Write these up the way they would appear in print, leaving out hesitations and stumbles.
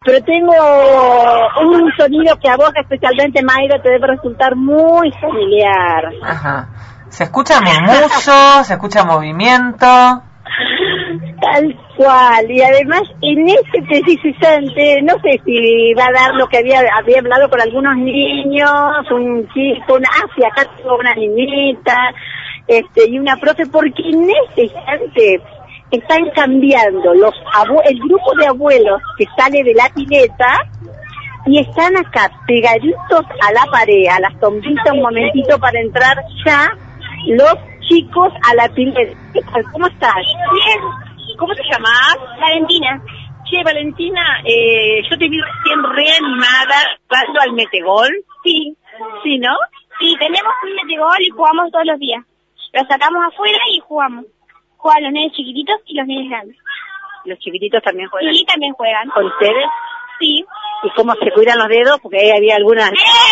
Pero tengo un sonido que a vos, especialmente Mayra, te debe resultar muy familiar. Ajá. Se escucha murmullo, se escucha movimiento. Tal cual. Y además, en este preciso instante, no sé si va a dar lo que había hablado con algunos niños, un chico, acá tengo una niñita, y una profe, porque en este instante están cambiando el grupo de abuelos que sale de la pileta y están acá pegaditos a la pared, a la sombrita, un momentito para entrar ya los chicos a la pileta. ¿Qué tal? ¿Cómo estás? Bien. ¿Cómo te llamas? Valentina. Che, Valentina, yo te vi recién reanimada jugando al metegol. Sí. ¿Sí, no? Sí, tenemos un metegol y jugamos todos los días. Lo sacamos afuera y jugamos. Juegan los nenes chiquititos y los nenes grandes. ¿Los chiquititos también juegan? Sí, también juegan. ¿Con ustedes? Sí. ¿Y cómo se cuidan los dedos? Porque ahí había algunas...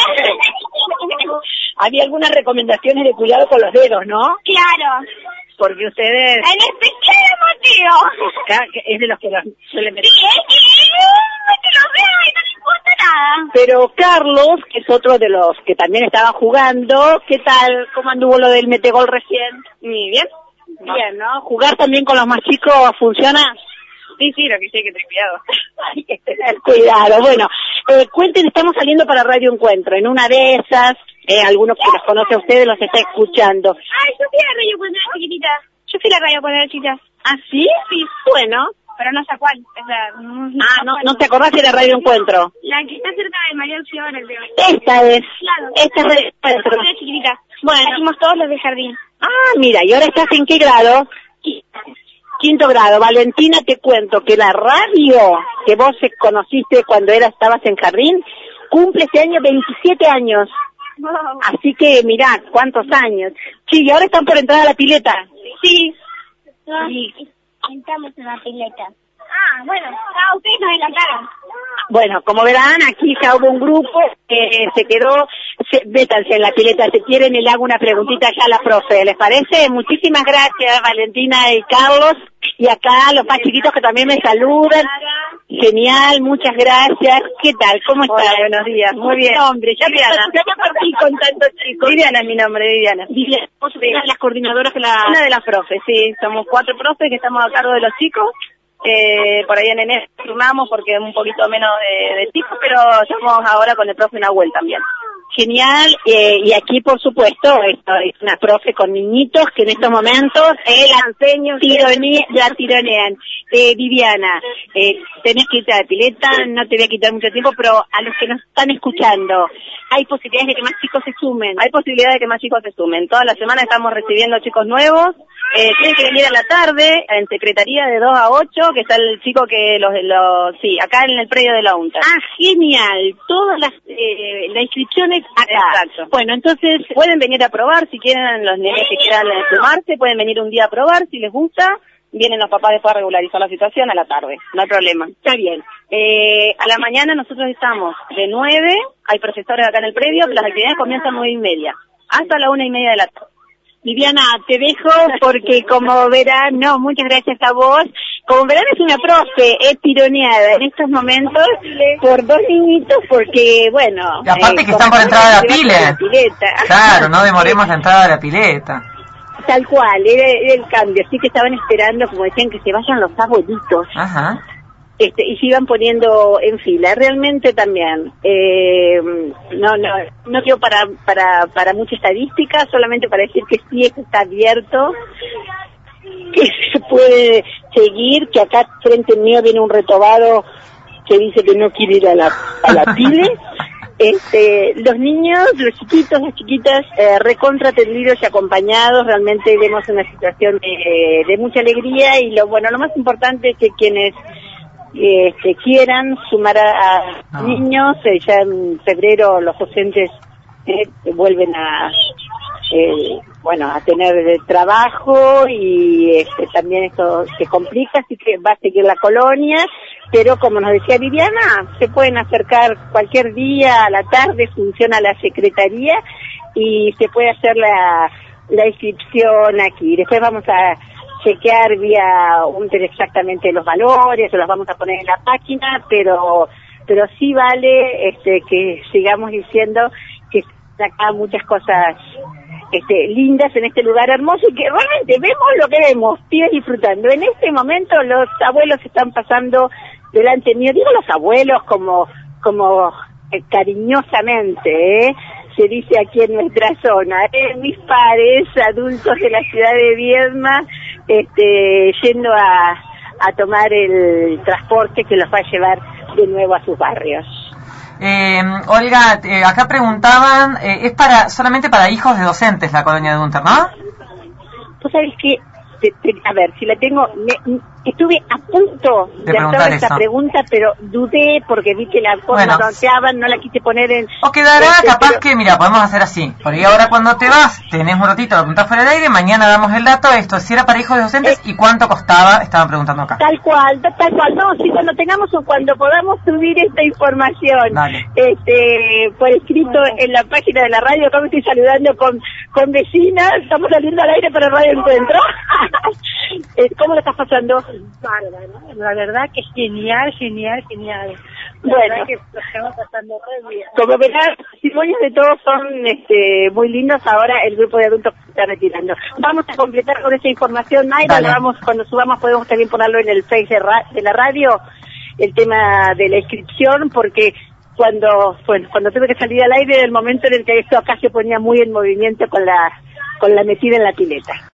había algunas recomendaciones de cuidado con los dedos, ¿no? Claro. Porque ustedes... En especial el Mateo. Es de los que los suelen meter. Sí, es que mete los dedos y no le importa nada. Pero Carlos, que es otro de los que también estaba jugando, ¿qué tal? ¿Cómo anduvo lo del metegol recién? Muy bien. Bien, ¿no? ¿Jugar también con los más chicos funciona? Sí, lo que sí hay que tener cuidado. Hay que tener cuidado. Bueno, cuenten, estamos saliendo para Radio Encuentro. En una de esas, algunos que los conoce a ustedes los está escuchando. Ay, yo fui a la radio cuando era chiquitita. Yo fui a la radio cuando era chiquita. ¿Ah, sí? Sí. Bueno. Pero no sé cuál. O sea, no te acordás de la Radio Encuentro. La que está cerca de María Auxiliadora, creo. Esta es. Claro. Esta es Radio Encuentro. Cuando era chiquitita. Bueno. Hacimos todos los de jardín. Ah, mira, ¿y ahora estás en qué grado? Quinto grado. Valentina, te cuento que la radio que vos conociste cuando estabas en jardín cumple este año 27 años. Wow. Así que mirá, cuántos años. Sí, y ahora están por entrar a la pileta. Sí. Sí. Entramos en la pileta. Ah, bueno, ustedes nos adelantaron. Bueno, como verán, aquí ya hubo un grupo que se quedó, métanse en la pileta, si quieren y le hago una preguntita ya a la profe, ¿les parece? Muchísimas gracias, Valentina y Carlos, y acá los más chiquitos que también me saludan. Genial, muchas gracias. ¿Qué tal? ¿Cómo estás? Hola, buenos días. Muy bien. Nombre, ya Viviana. me partí con tantos chicos. Viviana es mi nombre, Viviana. Viviana, vos sos una de las coordinadoras de la... Una de las profes, sí. Somos 4 profes que estamos a cargo de los chicos. Por ahí en enero turnamos porque es un poquito menos de chicos, pero estamos ahora con el profe Nahuel también. Genial, y aquí por supuesto esto es una profe con niñitos que en estos momentos la tironean. Viviana, tenés que irte a la pileta, no te voy a quitar mucho tiempo, pero a los que nos están escuchando, ¿hay posibilidades de que más chicos se sumen? Hay posibilidades de que más chicos se sumen. Toda la semana estamos recibiendo chicos nuevos. Tienen que venir a la tarde en secretaría de 2 a 8, que está el chico que sí, acá en el predio de la UNTA. Ah, genial. Todas las inscripciones acá. Exacto. Bueno, entonces pueden venir a probar si quieren, los nenes que quieran sumarse, pueden venir un día a probar si les gusta. Vienen los papás después a regularizar la situación a la tarde, no hay problema. Está bien. A la mañana nosotros estamos de 9, hay profesores acá en el predio, las actividades comienzan 9:30, hasta la 1:30 de la tarde. Viviana, te dejo porque como verán, muchas gracias a vos. Como verán es una profe, es tironeada en estos momentos por 2 niñitos porque, bueno... Y aparte que están por entrar a la pileta. Claro, no demoremos la entrada a la pileta. Tal cual, era el cambio, así que estaban esperando, como decían, que se vayan los abuelitos. Ajá. Y se iban poniendo en fila, realmente también. No quiero para mucha estadística, solamente para decir que sí, esto está abierto, que se puede seguir, que acá frente mío viene un retobado que dice que no quiere ir a la pile. Los niños, los chiquitos, las chiquitas, recontra atendidos y acompañados, realmente vemos una situación de mucha alegría y lo más importante es que quienes quieran sumar a niños, ya en febrero los docentes vuelven a tener trabajo y también esto se complica, así que va a seguir la colonia, pero como nos decía Viviana, se pueden acercar cualquier día a la tarde, funciona la secretaría y se puede hacer la inscripción aquí. Después vamos a chequear vía exactamente los valores, o los vamos a poner en la página, pero sí vale que sigamos diciendo que están acá muchas cosas lindas en este lugar hermoso y que realmente vemos lo que vemos, pibes disfrutando. En este momento los abuelos están pasando delante mío, digo los abuelos como cariñosamente, se dice aquí en nuestra zona, mis pares, adultos de la ciudad de Viedma, yendo a tomar el transporte que los va a llevar de nuevo a sus barrios. Olga, acá preguntaban, es solamente para hijos de docentes la colonia de Dunter, ¿no? Pues sabes que, a ver, si la tengo, estuve a punto de hacer esta pregunta, pero dudé porque vi que la forma planteaban, no la quise poner en... O quedará capaz que, mira, podemos hacer así, porque ahora cuando te vas, tenés un ratito, lo apuntás fuera del aire, mañana damos el dato, esto, si era para hijos de docentes y cuánto costaba, estaban preguntando acá. Tal cual, no, si cuando tengamos o cuando podamos subir esta información, por escrito en la página de la radio, acá me estoy saludando con vecinas, estamos saliendo al aire para Radio Encuentro. ¿Cómo lo estás pasando? Bárbaro, la verdad que genial. Bueno, que lo estamos pasando muy bien. Como verán, los testimonios de todos son muy lindos. Ahora el grupo de adultos se está retirando. Vamos a completar con esa información, Mayra. Cuando subamos podemos también ponerlo en el Face de la radio, el tema de la inscripción, porque cuando tuve que salir al aire era el momento en el que esto acá se ponía muy en movimiento con la metida en la pileta.